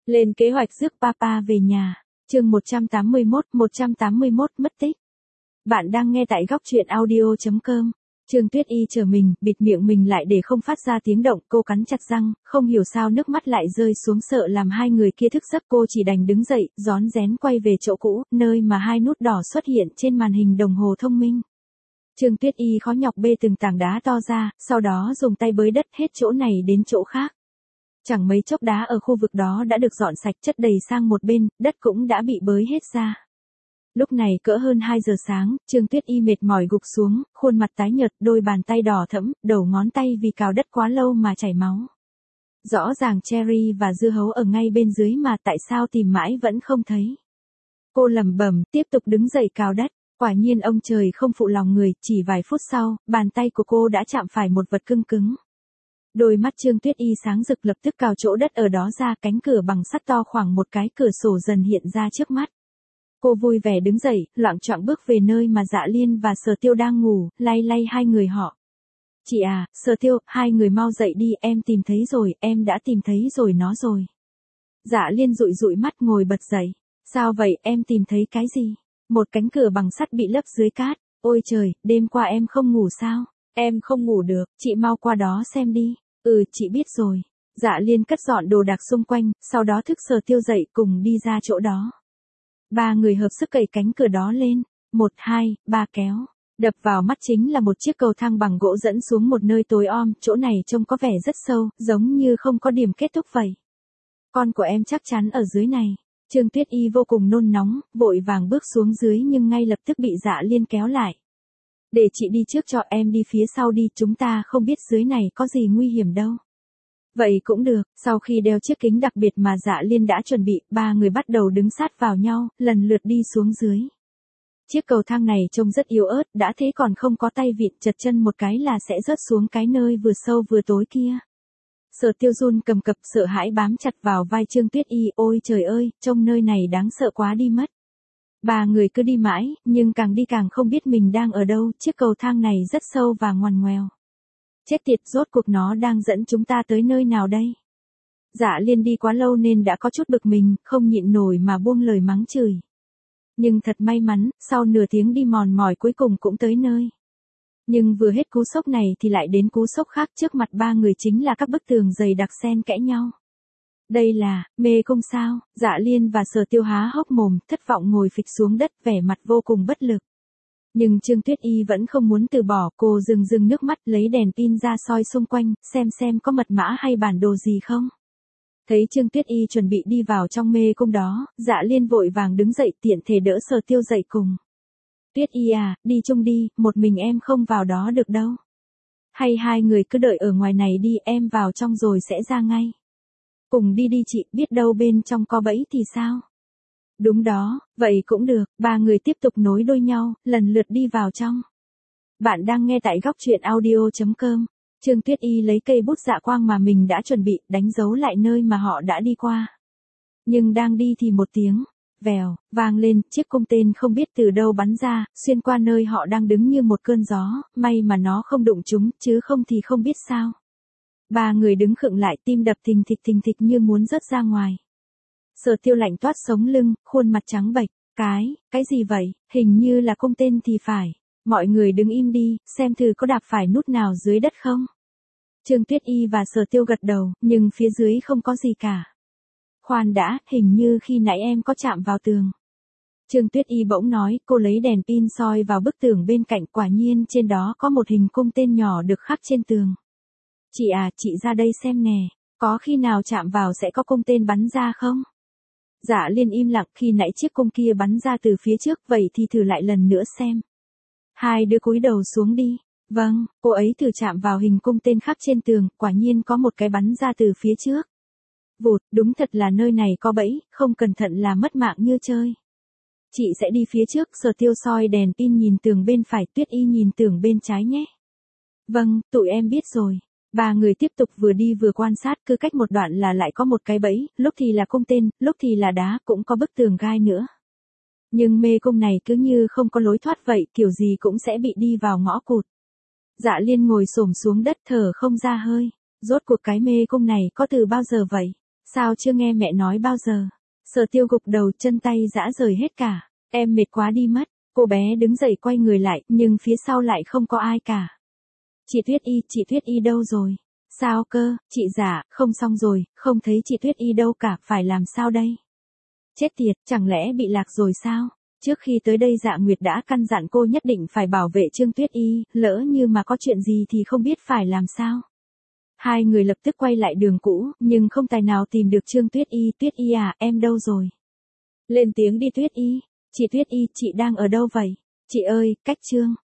Lên kế hoạch rước Papa về nhà. Chương 181 mất tích. Bạn đang nghe tại góc truyện audio.com. Trương Tuyết Y chờ mình, bịt miệng mình lại để không phát ra tiếng động, cô cắn chặt răng, không hiểu sao nước mắt lại rơi xuống, sợ làm hai người kia thức giấc, cô chỉ đành đứng dậy, rón rén quay về chỗ cũ, nơi mà hai nút đỏ xuất hiện trên màn hình đồng hồ thông minh. Trương Tuyết Y khó nhọc bê từng tảng đá to ra, sau đó dùng tay bới đất hết chỗ này đến chỗ khác. Chẳng mấy chốc đá ở khu vực đó đã được dọn sạch, chất đầy sang một bên, đất cũng đã bị bới hết ra. Lúc này cỡ hơn 2 giờ sáng, Trương Tuyết Y mệt mỏi gục xuống, khuôn mặt tái nhợt, đôi bàn tay đỏ thẫm, đầu ngón tay vì cào đất quá lâu mà chảy máu. Rõ ràng cherry và dưa hấu ở ngay bên dưới mà tại sao tìm mãi vẫn không thấy. Cô lẩm bẩm, tiếp tục đứng dậy cào đất. Quả nhiên ông trời không phụ lòng người, chỉ vài phút sau, bàn tay của cô đã chạm phải một vật cứng cứng. Đôi mắt Trương Tuyết Y sáng rực, lập tức cào chỗ đất ở đó ra, cánh cửa bằng sắt to khoảng một cái cửa sổ dần hiện ra trước mắt. Cô vui vẻ đứng dậy, loạng choạng bước về nơi mà Dạ Liên và Sở Tiêu đang ngủ, lay lay hai người họ. Chị à, Sở Tiêu, hai người mau dậy đi, em tìm thấy rồi, em đã tìm thấy rồi nó rồi. Dạ Liên dụi dụi mắt ngồi bật dậy. Sao vậy, em tìm thấy cái gì? Một cánh cửa bằng sắt bị lấp dưới cát. Ôi trời, đêm qua em không ngủ sao? Em không ngủ được, chị mau qua đó xem đi. Ừ, chị biết rồi. Dạ Liên cất dọn đồ đạc xung quanh, sau đó thức Sở Tiêu dậy cùng đi ra chỗ đó. Ba người hợp sức cậy cánh cửa đó lên. 1, 2, 3 kéo. Đập vào mắt chính là một chiếc cầu thang bằng gỗ dẫn xuống một nơi tối om, chỗ này trông có vẻ rất sâu, giống như không có điểm kết thúc vậy. Con của em chắc chắn ở dưới này. Trương Tuyết Y vô cùng nôn nóng, vội vàng bước xuống dưới nhưng ngay lập tức bị Dạ Liên kéo lại. Để chị đi trước cho, em đi phía sau đi, chúng ta không biết dưới này có gì nguy hiểm đâu. Vậy cũng được, sau khi đeo chiếc kính đặc biệt mà Dạ Liên đã chuẩn bị, ba người bắt đầu đứng sát vào nhau, lần lượt đi xuống dưới. Chiếc cầu thang này trông rất yếu ớt, đã thế còn không có tay vịn, chật chân một cái là sẽ rớt xuống cái nơi vừa sâu vừa tối kia. Sở Tiêu run cầm cập, sợ hãi bám chặt vào vai Trương Tuyết Y, ôi trời ơi, trông nơi này đáng sợ quá đi mất. Ba người cứ đi mãi, nhưng càng đi càng không biết mình đang ở đâu, chiếc cầu thang này rất sâu và ngoằn ngoèo. Chết tiệt, rốt cuộc nó đang dẫn chúng ta tới nơi nào đây? Dạ Liên đi quá lâu nên đã có chút bực mình, không nhịn nổi mà buông lời mắng chửi. Nhưng thật may mắn, sau nửa tiếng đi mòn mỏi cuối cùng cũng tới nơi. Nhưng vừa hết cú sốc này thì lại đến cú sốc khác, trước mặt ba người chính là các bức tường dày đặc xen kẽ nhau. Đây là, mê cung sao? Dạ Liên và Sở Tiêu há hốc mồm, thất vọng ngồi phịch xuống đất, vẻ mặt vô cùng bất lực. Nhưng Trương Tuyết Y vẫn không muốn từ bỏ, cô rưng nước mắt lấy đèn pin ra soi xung quanh, xem có mật mã hay bản đồ gì không. Thấy Trương Tuyết Y chuẩn bị đi vào trong mê cung đó, Dạ Liên vội vàng đứng dậy tiện thể đỡ Sở Tiêu dậy cùng. Tuyết Y à, đi chung đi, một mình em không vào đó được đâu. Hay hai người cứ đợi ở ngoài này đi, em vào trong rồi sẽ ra ngay. Cùng đi đi chị, biết đâu bên trong có bẫy thì sao? Đúng đó, vậy cũng được, ba người tiếp tục nối đuôi nhau, lần lượt đi vào trong. Bạn đang nghe tại góc truyện audio.com. Trương Tuyết Y lấy cây bút dạ quang mà mình đã chuẩn bị, đánh dấu lại nơi mà họ đã đi qua. Nhưng đang đi thì một tiếng vèo vang lên, chiếc cung tên không biết từ đâu bắn ra, xuyên qua nơi họ đang đứng như một cơn gió, may mà nó không đụng chúng, chứ không thì không biết sao. Ba người đứng khựng lại, tim đập thình thịch như muốn rớt ra ngoài. Sở Tiêu lạnh toát sống lưng, khuôn mặt trắng bệch. Cái gì vậy, hình như là cung tên thì phải. Mọi người đứng im đi, xem thử có đạp phải nút nào dưới đất không. Trương Tuyết Y và Sở Tiêu gật đầu, nhưng phía dưới không có gì cả. Khoan đã, hình như khi nãy em có chạm vào tường. Trương Tuyết Y bỗng nói, cô lấy đèn pin soi vào bức tường bên cạnh, quả nhiên trên đó có một hình cung tên nhỏ được khắc trên tường. Chị à, chị ra đây xem nè, có khi nào chạm vào sẽ có cung tên bắn ra không? Dạ Liên im lặng, khi nãy chiếc cung kia bắn ra từ phía trước, vậy thì thử lại lần nữa xem. Hai đứa cúi đầu xuống đi. Vâng, cô ấy thử chạm vào hình cung tên khắc trên tường, quả nhiên có một cái bắn ra từ phía trước. Vụt, đúng thật là nơi này có bẫy, không cẩn thận là mất mạng như chơi. Chị sẽ đi phía trước, Sở Tiêu soi đèn pin nhìn tường bên phải, Tuyết Y nhìn tường bên trái nhé. Vâng, tụi em biết rồi. Ba người tiếp tục vừa đi vừa quan sát, cứ cách một đoạn là lại có một cái bẫy, lúc thì là cung tên, lúc thì là đá, cũng có bức tường gai nữa. Nhưng mê cung này cứ như không có lối thoát vậy, kiểu gì cũng sẽ bị đi vào ngõ cụt. Dạ Liên ngồi xổm xuống đất thở không ra hơi. Rốt cuộc cái mê cung này có từ bao giờ vậy? Sao chưa nghe mẹ nói bao giờ? Sở Tiêu gục đầu, chân tay rã rời hết cả. Em mệt quá đi mất. Cô bé đứng dậy quay người lại, nhưng phía sau lại không có ai cả. Chị Tuyết Y đâu rồi? Sao cơ, chị Dạ, không xong rồi, không thấy chị Tuyết Y đâu cả, phải làm sao đây? Chết tiệt, chẳng lẽ bị lạc rồi sao? Trước khi tới đây Dạ Nguyệt đã căn dặn cô nhất định phải bảo vệ Trương Tuyết Y, lỡ như mà có chuyện gì thì không biết phải làm sao. Hai người lập tức quay lại đường cũ, nhưng không tài nào tìm được Trương Tuyết Y à, em đâu rồi? Lên tiếng đi Tuyết Y, chị Tuyết Y, chị đang ở đâu vậy? Chị ơi, cách Trương